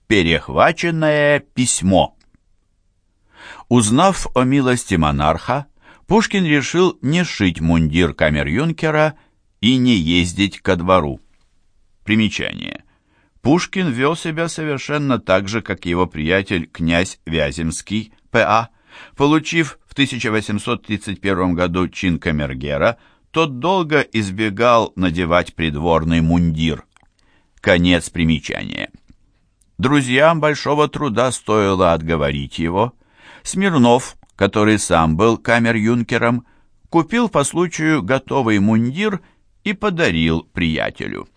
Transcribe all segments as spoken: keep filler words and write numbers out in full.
Перехваченное письмо. Узнав о милости монарха, Пушкин решил не шить мундир камер-юнкера и не ездить ко двору. Примечание. Пушкин вел себя совершенно так же, как его приятель князь Вяземский, П А Получив в тысяча восемьсот тридцать первом году чин камергера, тот долго избегал надевать придворный мундир. Конец примечания. Друзьям большого труда стоило отговорить его. Смирнов, который сам был камер-юнкером, купил по случаю готовый мундир и подарил приятелю.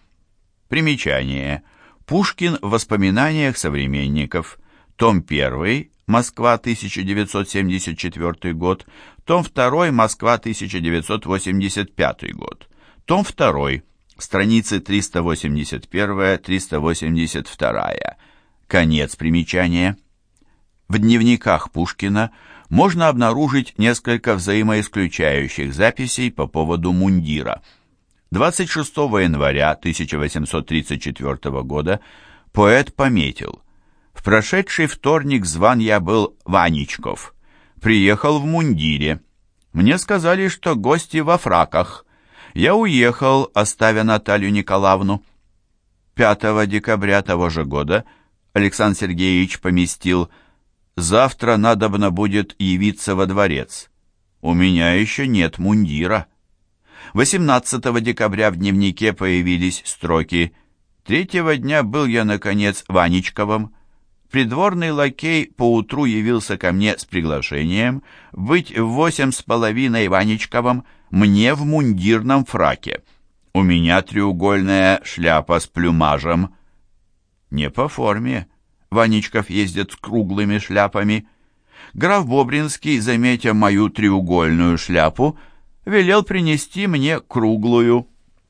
Примечание. Пушкин в воспоминаниях современников. Том первый. Москва, тысяча девятьсот семьдесят четвёртый год. Том второй. Москва, тысяча девятьсот восемьдесят пятый год. Том второй. Страницы триста восемьдесят один — триста восемьдесят два. Конец примечания. В дневниках Пушкина можно обнаружить несколько взаимоисключающих записей по поводу мундира. двадцать шестого января тысяча восемьсот тридцать четвёртого года поэт пометил: «В прошедший вторник зван я был Ваничков. Приехал в мундире. Мне сказали, что гости во фраках. Я уехал, оставя Наталью Николаевну». пятого декабря того же года Александр Сергеевич поместил: «Завтра надобно будет явиться во дворец. У меня еще нет мундира». восемнадцатого декабря в дневнике появились строки: «Третьего дня был я, наконец, Ваничковым. Придворный лакей поутру явился ко мне с приглашением быть в восемь с половиной Ваничковым, мне в мундирном фраке. У меня треугольная шляпа с плюмажем». Не по форме. Ваничков ездит с круглыми шляпами. Граф Бобринский, заметя мою треугольную шляпу, велел принести мне круглую.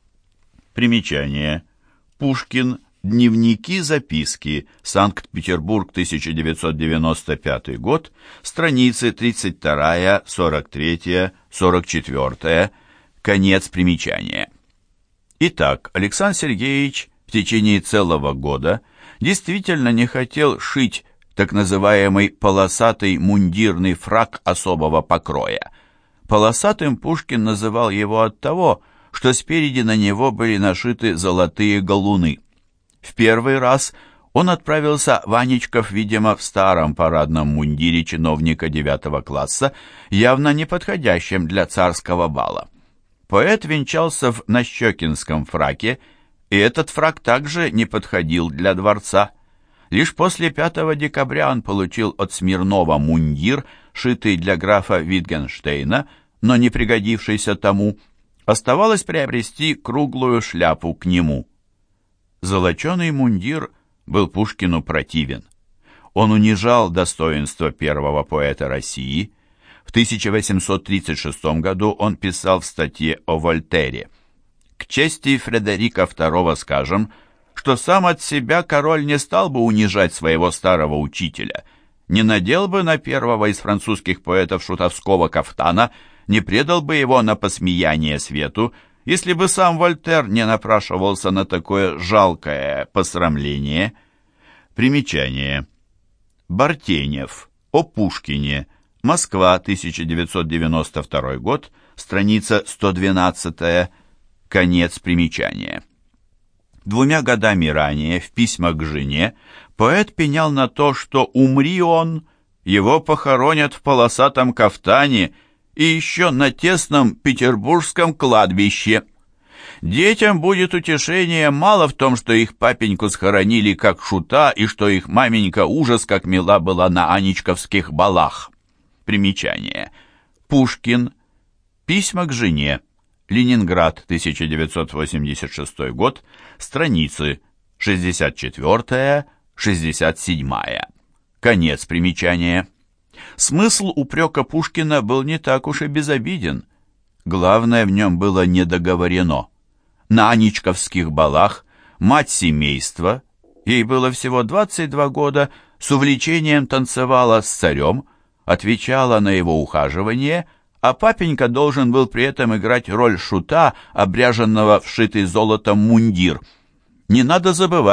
Примечание. Пушкин. Дневники, записки. Санкт-Петербург, тысяча девятьсот девяносто пятый год. Страницы тридцать два, сорок три, сорок четыре. Конец примечания. Итак, Александр Сергеевич в течение целого года действительно не хотел шить так называемый полосатый мундирный фрак особого покроя. Полосатым Пушкин называл его от того, что спереди на него были нашиты золотые галуны. В первый раз он отправился Ваничков, видимо, в старом парадном мундире чиновника девятого класса, явно не подходящем для царского бала. Поэт венчался в нащекинском фраке, и этот фрак также не подходил для дворца. Лишь после пятого декабря он получил от Смирнова мундир, шитый для графа Витгенштейна, но не пригодившийся тому. Оставалось приобрести круглую шляпу к нему. Золоченый мундир был Пушкину противен. Он унижал достоинство первого поэта России. В тысяча восемьсот тридцать шестом году он писал в статье о Вольтере: «К чести Фредерика второго скажем, что сам от себя король не стал бы унижать своего старого учителя, не надел бы на первого из французских поэтов шутовского кафтана, не предал бы его на посмеяние свету, если бы сам Вольтер не напрашивался на такое жалкое посрамление». Примечание. Бартенев. О Пушкине. Москва, тысяча девятьсот девяносто второй год. Страница сто двенадцать. Конец примечания. Двумя годами ранее в письмах к жене поэт пенял на то, что умри он, его похоронят в полосатом кафтане и еще на тесном петербургском кладбище. Детям будет утешение мало в том, что их папеньку схоронили как шута, и что их маменька ужас как мила была на аничковских балах. Примечание. Пушкин. Письма к жене. Ленинград, тысяча девятьсот восемьдесят шестой год. Страницы шестьдесят четыре — шестьдесят семь. Конец примечания. Смысл упрека Пушкина был не так уж и безобиден. Главное в нем было недоговорено. На аничковских балах мать семейства, ей было всего двадцать два года, с увлечением танцевала с царем, отвечала на его ухаживание, а папенька должен был при этом играть роль шута, обряженного в шитый золотом мундир. Не надо забывать,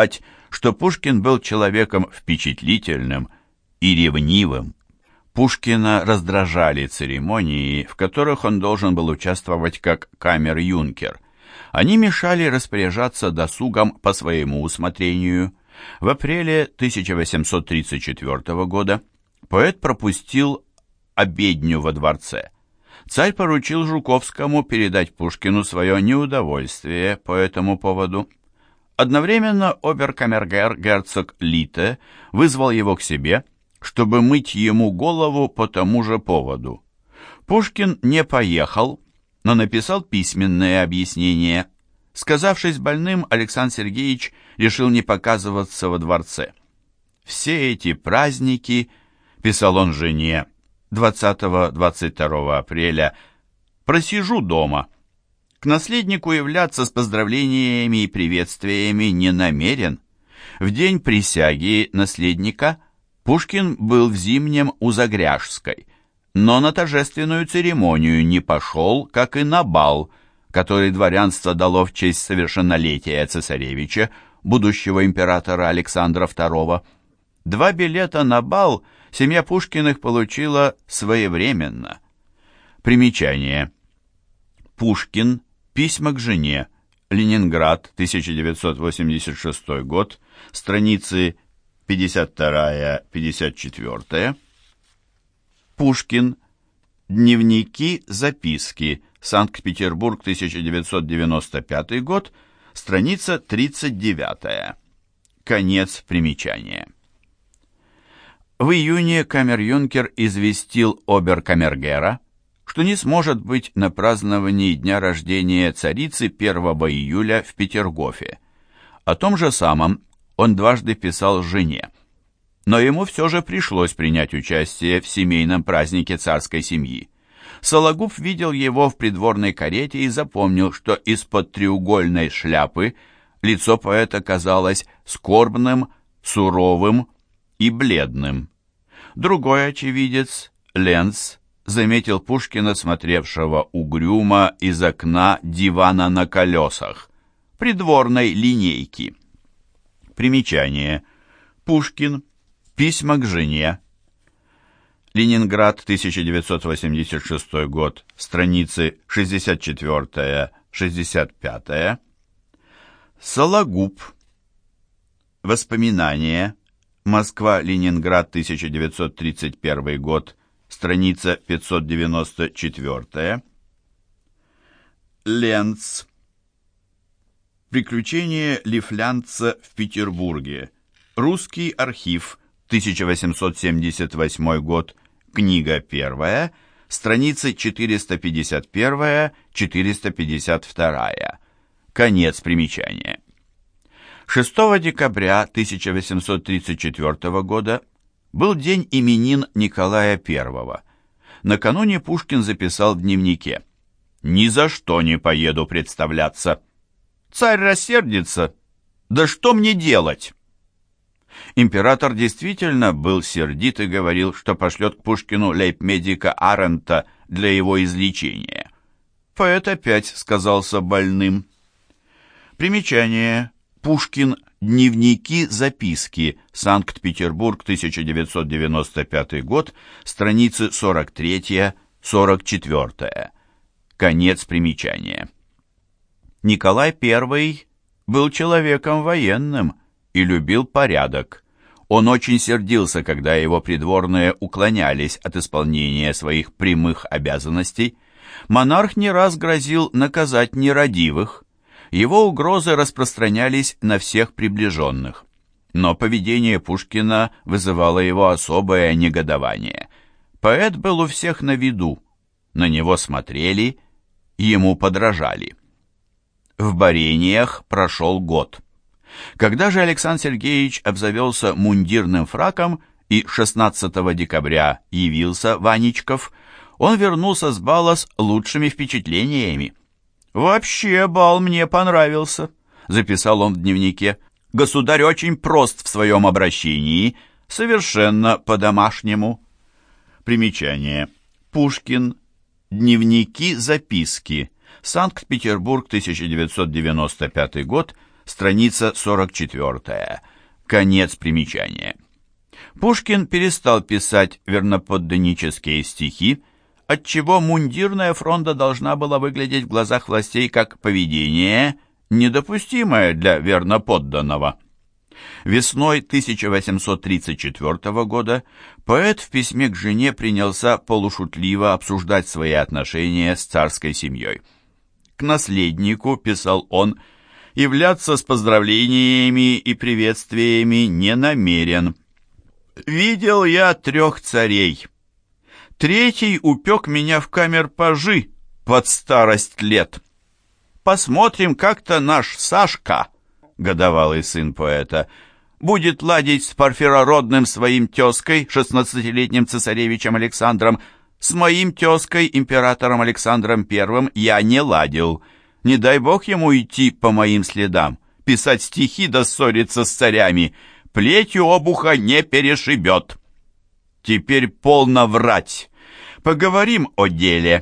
что Пушкин был человеком впечатлительным и ревнивым. Пушкина раздражали церемонии, в которых он должен был участвовать как камер-юнкер. Они мешали распоряжаться досугом по своему усмотрению. В апреле тысяча восемьсот тридцать четвёртого года поэт пропустил обедню во дворце. Царь поручил Жуковскому передать Пушкину свое неудовольствие по этому поводу. Одновременно обер-камергер герцог Лите вызвал его к себе, чтобы мыть ему голову по тому же поводу. Пушкин не поехал, но написал письменное объяснение. Сказавшись больным, Александр Сергеевич решил не показываться во дворце. «Все эти праздники», — писал он жене двадцатого-двадцать второго апреля, «просижу дома. К наследнику являться с поздравлениями и приветствиями не намерен. В день присяги наследника Пушкин был в Зимнем у Загряжской, но на торжественную церемонию не пошел, как и на бал, который дворянство дало в честь совершеннолетия цесаревича, будущего императора Александра второго. Два билета на бал семья Пушкиных получила своевременно. Примечание. Пушкин. Письма к жене. Ленинград, тысяча девятьсот восемьдесят шестой год. Страницы пятьдесят два — пятьдесят четыре. Пушкин. Дневники, записки. Санкт-Петербург, тысяча девятьсот девяносто пятый год. Страница тридцать девять. Конец примечания. В июне камер-юнкер известил обер-камергера, что не сможет быть на праздновании дня рождения царицы первого июля в Петергофе. О том же самом он дважды писал жене. Но ему все же пришлось принять участие в семейном празднике царской семьи. Сологуб видел его в придворной карете и запомнил, что из-под треугольной шляпы лицо поэта казалось скорбным, суровым и бледным. Другой очевидец, Ленц, заметил Пушкина, смотревшего угрюмо из окна дивана на колесах, придворной линейки. Примечание. Пушкин. Письма к жене. Ленинград, тысяча девятьсот восемьдесят шестой год, страницы шестьдесят четыре — шестьдесят пять. Сологуб. Воспоминания. Москва-Ленинград, тысяча девятьсот тридцать первый год, страница пятьсот девяносто четыре. Ленц. Приключения Лифлянца в Петербурге. Русский архив, тысяча восемьсот семьдесят восьмой год, книга первая, страницы четыреста пятьдесят один — четыреста пятьдесят два. Конец примечания. шестого декабря тысяча восемьсот тридцать четвёртого года был день именин Николая Первого. Накануне Пушкин записал в дневнике: «Ни за что не поеду представляться. Царь рассердится. Да что мне делать?» Император действительно был сердит и говорил, что пошлет к Пушкину лейб-медика Арендта для его излечения. Поэт опять сказался больным. Примечание. Пушкин. Дневники, записки. Санкт-Петербург, тысяча девятьсот девяносто пятый год. Страницы сорок три — сорок четыре. Конец примечания. Николай Первый был человеком военным и любил порядок. Он очень сердился, когда его придворные уклонялись от исполнения своих прямых обязанностей. Монарх не раз грозил наказать нерадивых. Его угрозы распространялись на всех приближенных. Но поведение Пушкина вызывало его особое негодование. Поэт был у всех на виду, на него смотрели, ему подражали. В борениях прошел год. Когда же Александр Сергеевич обзавелся мундирным фраком и шестнадцатого декабря явился Ваничков, он вернулся с бала с лучшими впечатлениями. «Вообще бал мне понравился», — записал он в дневнике. «Государь очень прост в своем обращении, совершенно по-домашнему». Примечание. Пушкин. Дневники, записки. Санкт-Петербург, тысяча девятьсот девяносто пятый год, страница сорок четыре. Конец примечания. Пушкин перестал писать верноподданнические стихи, отчего мундирная фронта должна была выглядеть в глазах властей как поведение, недопустимое для верноподданного. Весной тысяча восемьсот тридцать четвёртого года поэт в письме к жене принялся полушутливо обсуждать свои отношения с царской семьей. К наследнику, писал он, являться с поздравлениями и приветствиями не намерен. «Видел я трех царей. Третий упек меня в камер-пажи под старость лет. Посмотрим, как-то наш Сашка, годовалый сын поэта, будет ладить с парфирородным своим тезкой, шестнадцатилетним цесаревичем Александром. С моим тезкой, императором Александром Первым, я не ладил. Не дай бог ему идти по моим следам, писать стихи да ссориться с царями. Плетью обуха не перешибет. Теперь полно врать. Поговорим о деле».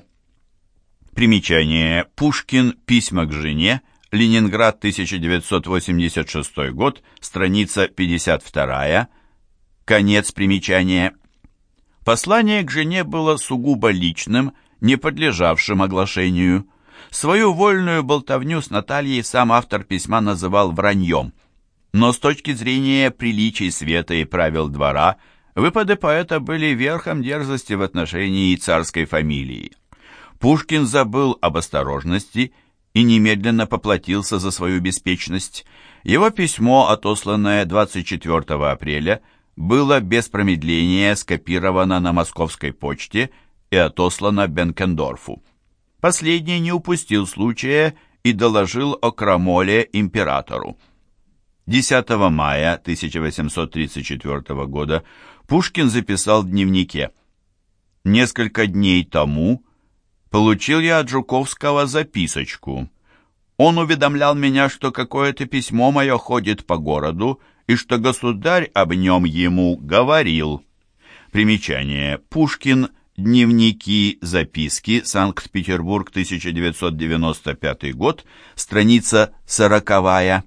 Примечание. Пушкин. Письма к жене. Ленинград, тысяча девятьсот восемьдесят шестой год. Страница пятьдесят вторая. Конец примечания. Послание к жене было сугубо личным, не подлежавшим оглашению. Свою вольную болтовню с Натальей сам автор письма называл враньем. Но с точки зрения приличий света и правил двора, выпады поэта были верхом дерзости в отношении царской фамилии. Пушкин забыл об осторожности и немедленно поплатился за свою беспечность. Его письмо, отосланное двадцать четвёртого апреля, было без промедления скопировано на московской почте и отослано Бенкендорфу. Последний не упустил случая и доложил о крамоле императору. десятого мая тысяча восемьсот тридцать четвёртого года Пушкин записал в дневнике: «Несколько дней тому получил я от Жуковского записочку. Он уведомлял меня, что какое-то письмо мое ходит по городу и что государь об нем ему говорил». Примечание. Пушкин. Дневники, записки. Санкт-Петербург, тысяча девятьсот девяносто пятый год. Страница сороковая.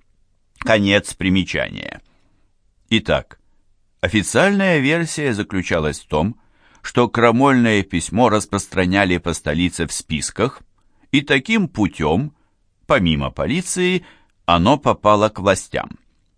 Конец примечания. Итак, официальная версия заключалась в том, что крамольное письмо распространяли по столице в списках, и таким путем, помимо полиции, оно попало к властям.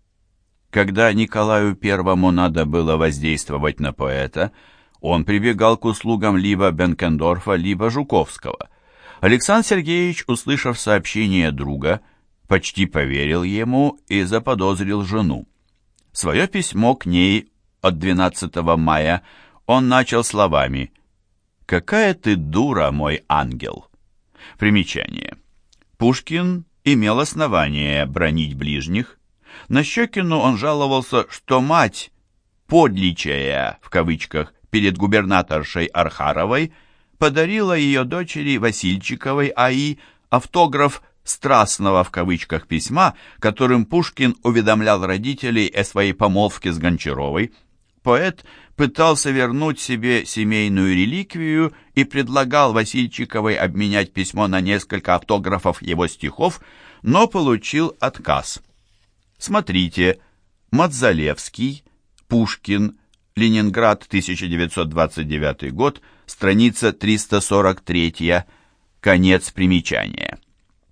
Когда Николаю Первому надо было воздействовать на поэта, он прибегал к услугам либо Бенкендорфа, либо Жуковского. Александр Сергеевич, услышав сообщение друга, почти поверил ему и заподозрил жену. Свое письмо к ней от двенадцатого мая он начал словами: «Какая ты дура, мой ангел!» Примечание. Пушкин имел основание бранить ближних. На Щекину он жаловался, что мать, «подличая» в кавычках перед губернаторшей Архаровой, подарила ее дочери Васильчиковой А И автограф «страстного» в кавычках письма, которым Пушкин уведомлял родителей о своей помолвке с Гончаровой. Поэт пытался вернуть себе семейную реликвию и предлагал Васильчиковой обменять письмо на несколько автографов его стихов, но получил отказ. Смотрите: Мадзалевский, Пушкин, Ленинград, тысяча девятьсот двадцать девятый год, страница триста сорок три, конец примечания.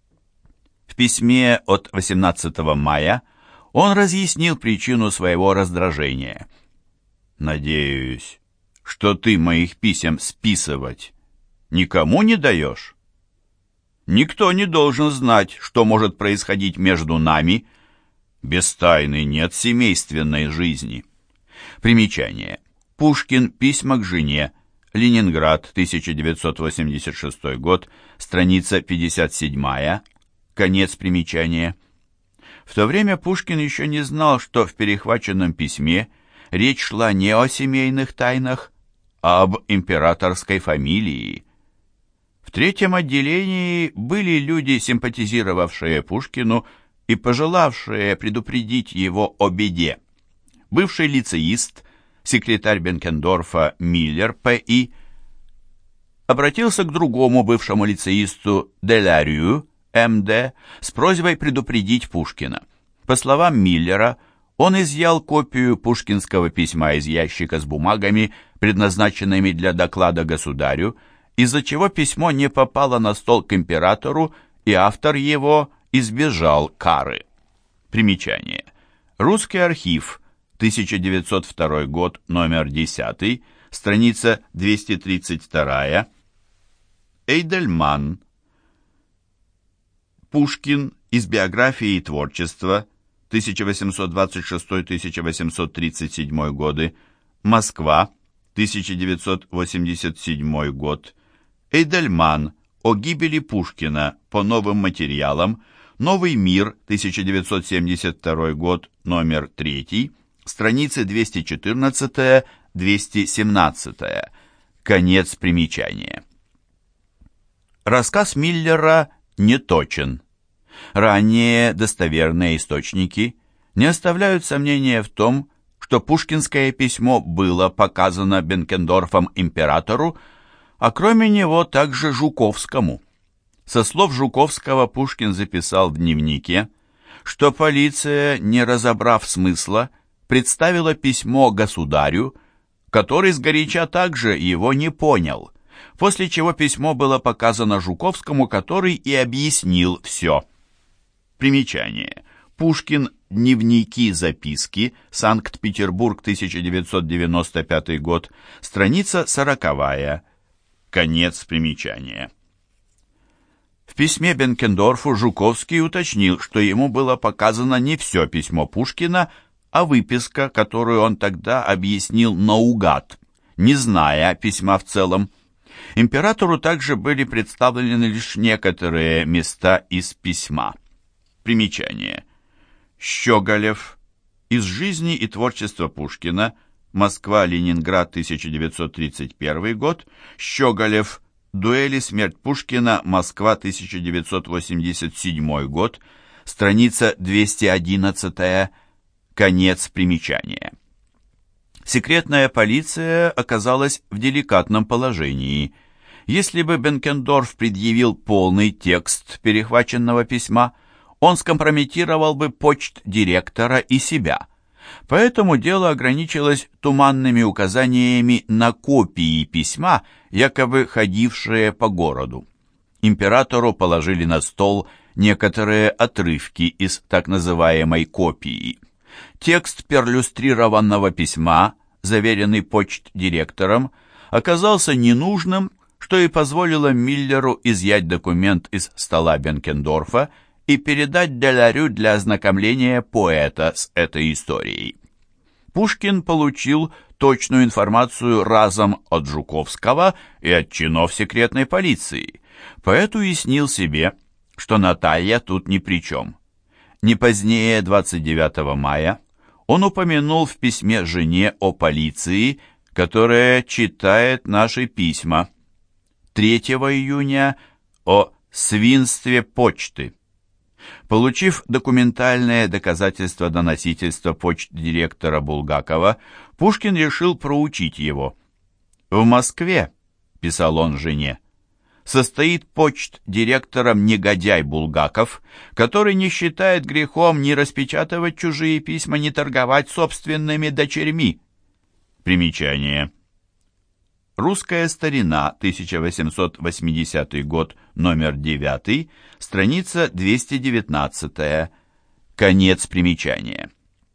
В письме от восемнадцатого мая он разъяснил причину своего раздражения. «Надеюсь, что ты моих писем списывать никому не даешь? Никто не должен знать, что может происходить между нами. Без тайны нет семейственной жизни». Примечание. Пушкин. Письма к жене. Ленинград, тысяча девятьсот восемьдесят шестой год, страница пятьдесят семь, конец примечания. В то время Пушкин еще не знал, что в перехваченном письме речь шла не о семейных тайнах, а об императорской фамилии. В третьем отделении были люди, симпатизировавшие Пушкину и пожелавшие предупредить его о беде. Бывший лицеист, секретарь Бенкендорфа Миллер П И обратился к другому бывшему лицеисту Делярию М Д с просьбой предупредить Пушкина. По словам Миллера, Он изъял копию пушкинского письма из ящика с бумагами, предназначенными для доклада государю, из-за чего письмо не попало на стол к императору, и автор его избежал кары. Примечание. Русский архив, тысяча девятьсот второй год, номер десять, страница двести тридцать два. Эйдельман. Пушкин из биографии и творчества, тысяча восемьсот двадцать шестой — тысяча восемьсот тридцать седьмой годы, Москва, тысяча девятьсот восемьдесят седьмой год. Эйдельман. О гибели Пушкина. По новым материалам. Новый мир, тысяча девятьсот семьдесят второй год, номер три, страницы двести четырнадцать — двести семнадцать. Конец примечания. Рассказ Миллера неточен. Ранние достоверные источники не оставляют сомнения в том, что пушкинское письмо было показано Бенкендорфом императору, а кроме него также Жуковскому. Со слов Жуковского Пушкин записал в дневнике, что полиция, не разобрав смысла, представила письмо государю, который сгоряча также его не понял, после чего письмо было показано Жуковскому, который и объяснил все. Примечание. Пушкин. Дневники, записки. Санкт-Петербург, тысяча девятьсот девяносто пятый год. Страница сороковая. Конец примечания. В письме Бенкендорфу Жуковский уточнил, что ему было показано не все письмо Пушкина, а выписка, которую он тогда объяснил наугад, не зная письма в целом. Императору также были представлены лишь некоторые места из письма. Примечание. Щеголев. Из жизни и творчества Пушкина. Москва-Ленинград, тысяча девятьсот тридцать первый год. Щеголев. Дуэли, смерть Пушкина. Москва, тысяча девятьсот восемьдесят седьмой год. Страница двести одиннадцать. Конец примечания. Секретная полиция оказалась в деликатном положении. Если бы Бенкендорф предъявил полный текст перехваченного письма, он скомпрометировал бы почт-директора и себя. Поэтому дело ограничилось туманными указаниями на копии письма, якобы ходившие по городу. Императору положили на стол некоторые отрывки из так называемой копии. Текст перлюстрированного письма, заверенный почт-директором, оказался ненужным, что и позволило Миллеру изъять документ из стола Бенкендорфа и передать Делярю для ознакомления поэта с этой историей. Пушкин получил точную информацию разом от Жуковского и от чинов секретной полиции. Поэт уяснил себе, что Наталья тут ни при чем. Не позднее двадцать девятого мая он упомянул в письме жене о полиции, которая читает наши письма. третьего июня о свинстве почты. Получив документальное доказательство доносительства почт-директора Булгакова, Пушкин решил проучить его. «В Москве», — писал он жене, — «состоит почт-директором негодяй Булгаков, который не считает грехом ни распечатывать чужие письма, ни торговать собственными дочерьми». Примечание. Русская старина, тысяча восемьсот восьмидесятый год, номер девять, страница двести девятнадцать. Конец примечания.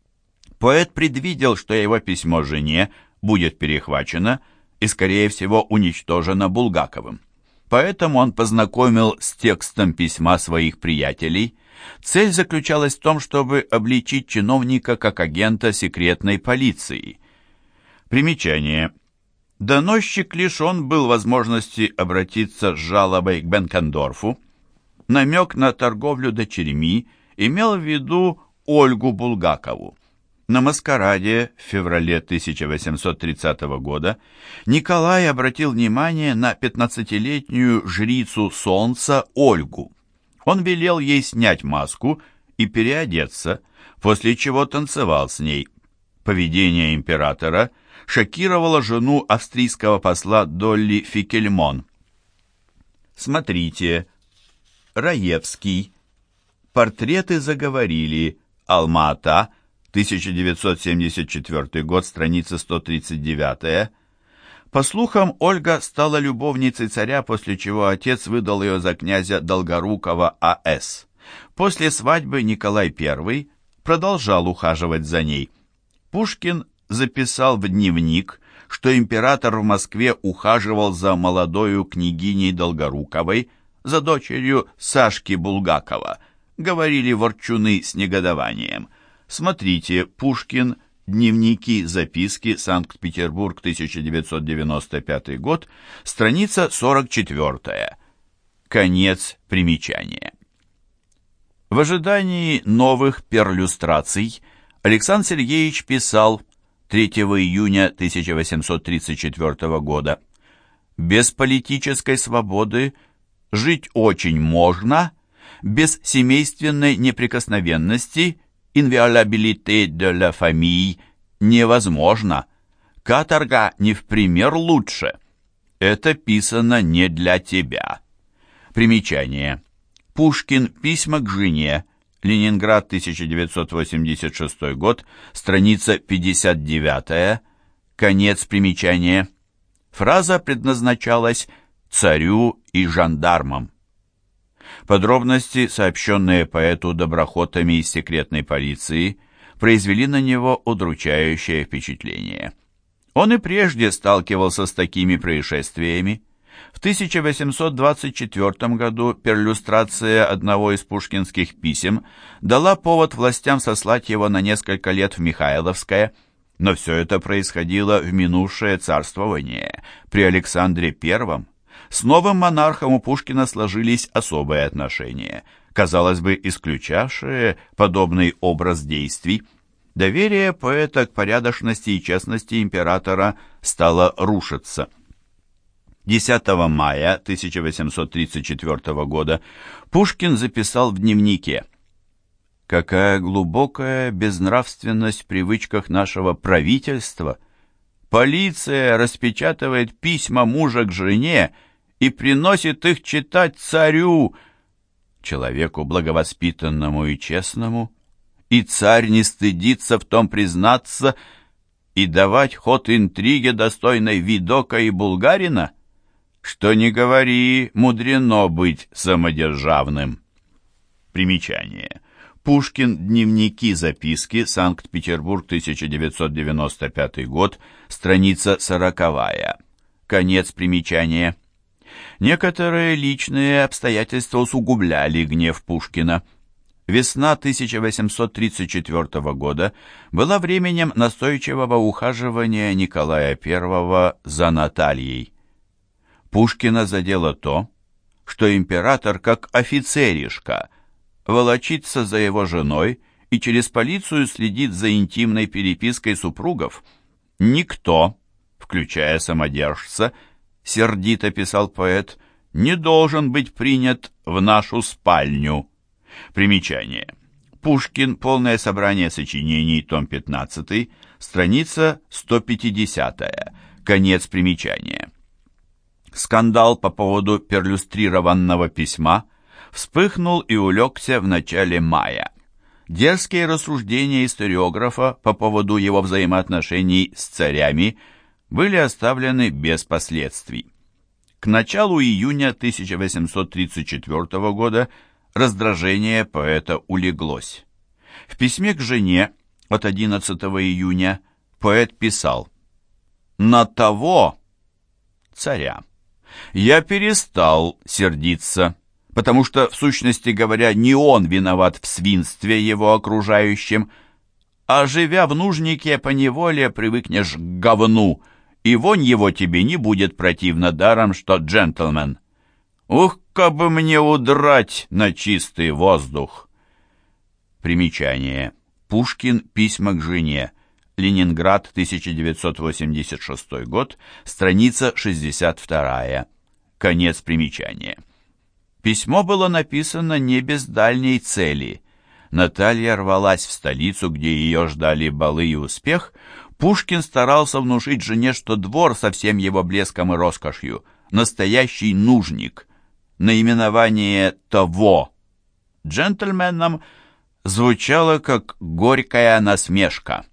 Поэт предвидел, что его письмо жене будет перехвачено и, скорее всего, уничтожено Булгаковым. Поэтому он познакомил с текстом письма своих приятелей. Цель заключалась в том, чтобы обличить чиновника как агента секретной полиции. Примечание. Доносчик лишен был возможности обратиться с жалобой к Бенкендорфу. Намек на торговлю дочерьми имел в виду Ольгу Булгакову. На маскараде в феврале тысяча восемьсот тридцатого года Николай обратил внимание на пятнадцатилетнюю жрицу солнца Ольгу. Он велел ей снять маску и переодеться, после чего танцевал с ней. Поведение императора шокировало жену австрийского посла Долли Фикельмон. Смотрите. Раевский. Портреты заговорили. Алма-Ата. тысяча девятьсот семьдесят четвёртый год, страница сто тридцать девять. По слухам, Ольга стала любовницей царя, после чего отец выдал ее за князя Долгорукова А С После свадьбы Николай Первый продолжал ухаживать за ней. Пушкин записал в дневник, что император в Москве ухаживал за молодою княгиней Долгоруковой, за дочерью Сашки Булгакова, говорили ворчуны с негодованием. Смотрите, Пушкин, дневники, записки, Санкт-Петербург, тысяча девятьсот девяносто пятый год, страница сорок четвёртая. Конец примечания. В ожидании новых перлюстраций Александр Сергеевич писал третьего июня тысяча восемьсот тридцать четвёртого года: «Без политической свободы жить очень можно, без семейственной неприкосновенности, inviolabilité de la famille, невозможно. Каторга не в пример лучше. Это писано не для тебя». Примечание. Пушкин. Письма к жене. Ленинград, тысяча девятьсот восемьдесят шестой год, страница пятьдесят девять. Конец примечания. Фраза предназначалась царю и жандармам. Подробности, сообщенные поэту доброхотами из секретной полиции, произвели на него удручающее впечатление. Он и прежде сталкивался с такими происшествиями. В тысяча восемьсот двадцать четвёртом году перлюстрация одного из пушкинских писем дала повод властям сослать его на несколько лет в Михайловское, но все это происходило в минувшее царствование при Александре Первом. С новым монархом у Пушкина сложились особые отношения, казалось бы, исключавшие подобный образ действий. Доверие поэта к порядочности и честности императора стало рушиться. десятого мая тысяча восемьсот тридцать четвёртого года Пушкин записал в дневнике: «Какая глубокая безнравственность в привычках нашего правительства! Полиция распечатывает письма мужа к жене и приносит их читать царю, человеку благовоспитанному и честному, и царь не стыдится в том признаться и давать ход интриге, достойной Видока и Булгарина. Что ни говори, мудрено быть самодержавным». Примечание. Пушкин. Дневники, записки, Санкт-Петербург, тысяча девятьсот девяносто пятый год, страница сороковая. Конец примечания. Некоторые личные обстоятельства усугубляли гнев Пушкина. Весна тысяча восемьсот тридцать четвёртого года была временем настойчивого ухаживания Николая Первого за Натальей. Пушкина задело то, что император, как офицеришка, волочится за его женой и через полицию следит за интимной перепиской супругов. Никто, включая самодержца, сердито писал поэт, не должен быть принят в нашу спальню. Примечание. Пушкин. Полное собрание сочинений, том пятнадцатый, страница сто пятидесятая. Конец примечания. Скандал по поводу перлюстрированного письма вспыхнул и улегся в начале мая. Дерзкие рассуждения историографа по поводу его взаимоотношений с царями были оставлены без последствий. К началу июня тысяча восемьсот тридцать четвёртого года раздражение поэта улеглось. В письме к жене от одиннадцатого июня поэт писал: «На того царя я перестал сердиться, потому что, в сущности говоря, не он виноват в свинстве его окружающим, а, живя в нужнике, поневоле привыкнешь к говну, и вонь его тебе не будет противна, даром что джентльмен. Ух, как бы мне удрать на чистый воздух!» Примечание. Пушкин. Письма к жене. Ленинград, тысяча девятьсот восемьдесят шестой год, страница шестьдесят вторая. Конец примечания. Письмо было написано не без дальней цели. Наталья рвалась в столицу, где ее ждали балы и успех. Пушкин старался внушить жене, что двор со всем его блеском и роскошью — настоящий нужник. Наименование того джентльменам звучало как горькая насмешка.